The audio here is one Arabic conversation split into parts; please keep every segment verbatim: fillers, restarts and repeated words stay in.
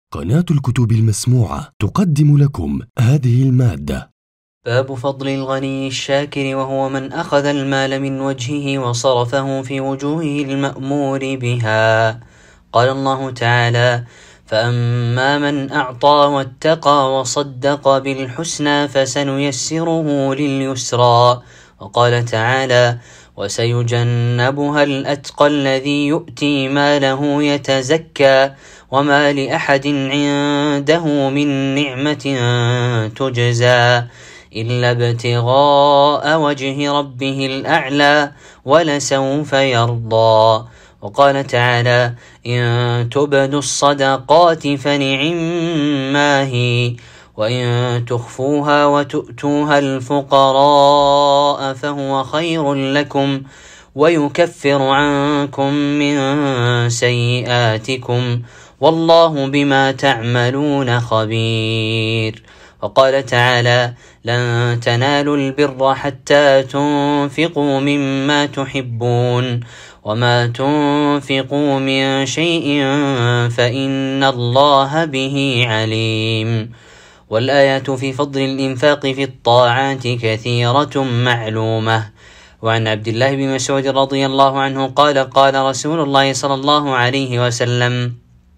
قناة الكتب المسموعة تقدم لكم هذه المادة. باب فضل الغني الشاكر، وهو من أخذ المال من وجهه وصرفه في وجوهه المأمور بها. قال الله تعالى: فأما من أعطى واتقى وصدق بالحسنى فسنيسره لليسرى. وقال تعالى: وسيجنبها الأتقى الذي يؤتي ماله يتزكى وما لأحد عنده من نعمة تجزى إلا ابتغاء وجه ربه الأعلى ولسوف يرضى. وقال تعالى: إن تبدوا الصدقات فنعما هي، وإن تخفوها وتؤتوها الفقراء فهو خير لكم ويكفر عنكم من سيئاتكم والله بما تعملون خبير. وقال تعالى: لن تنالوا البر حتى تنفقوا مما تحبون وما تنفقوا من شيء فإن الله به عليم. والآيات في فضل الإنفاق في الطاعات كثيرة معلومة. وعن عبد الله بن مسعود رضي الله عنه قال: قال رسول الله صلى الله عليه وسلم: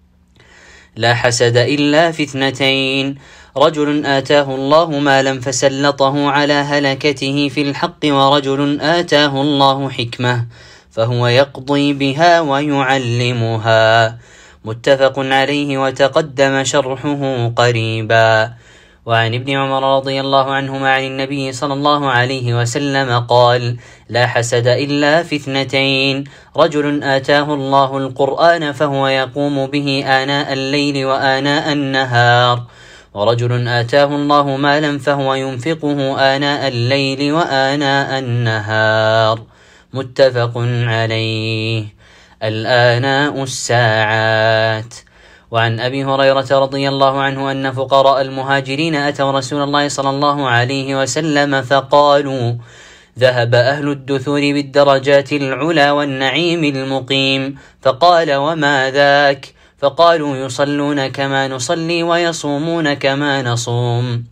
لا حسد إلا في اثنتين: رجل آتاه الله مالا فسلطه على هلكته في الحق، ورجل آتاه الله حكمة فهو يقضي بها ويعلمها. متفق عليه وتقدم شرحه قريبا. وعن ابن عمر رضي الله عنهما عن النبي صلى الله عليه وسلم قال: لا حسد إلا في اثنتين: رجل آتاه الله القرآن فهو يقوم به آناء الليل وآناء النهار، ورجل آتاه الله مالا فهو ينفقه آناء الليل وآناء النهار. متفق عليه. الآناء الساعات. وعن أبي هريرة رضي الله عنه أن فقراء المهاجرين أتوا رسول الله صلى الله عليه وسلم فقالوا: ذهب أهل الدثور بالدرجات العلى والنعيم المقيم. فقال: وما ذاك؟ فقالوا: يصلون كما نصلي ويصومون كما نصوم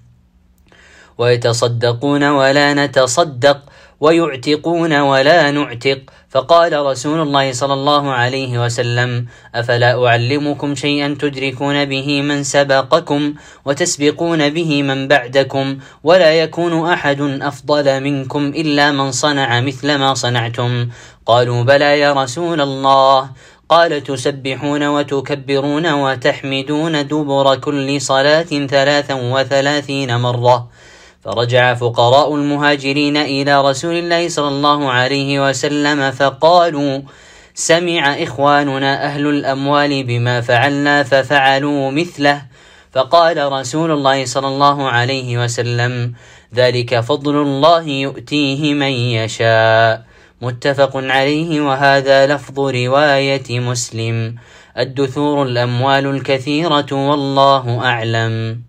ويتصدقون ولا نتصدق ويعتقون ولا نعتق. فقال رسول الله صلى الله عليه وسلم: أفلا أعلمكم شيئا تدركون به من سبقكم وتسبقون به من بعدكم، ولا يكون أحد أفضل منكم إلا من صنع مثل ما صنعتم؟ قالوا: بلى يا رسول الله. قال: تسبحون وتكبرون وتحمدون دبر كل صلاة ثلاثا وثلاثين مرة. فرجع فقراء المهاجرين إلى رسول الله صلى الله عليه وسلم فقالوا: سمع إخواننا أهل الأموال بما فعلنا ففعلوا مثله. فقال رسول الله صلى الله عليه وسلم: ذلك فضل الله يؤتيه من يشاء. متفق عليه. وهذا لفظ رواية مسلم. الدثور الأموال الكثيرة والله أعلم.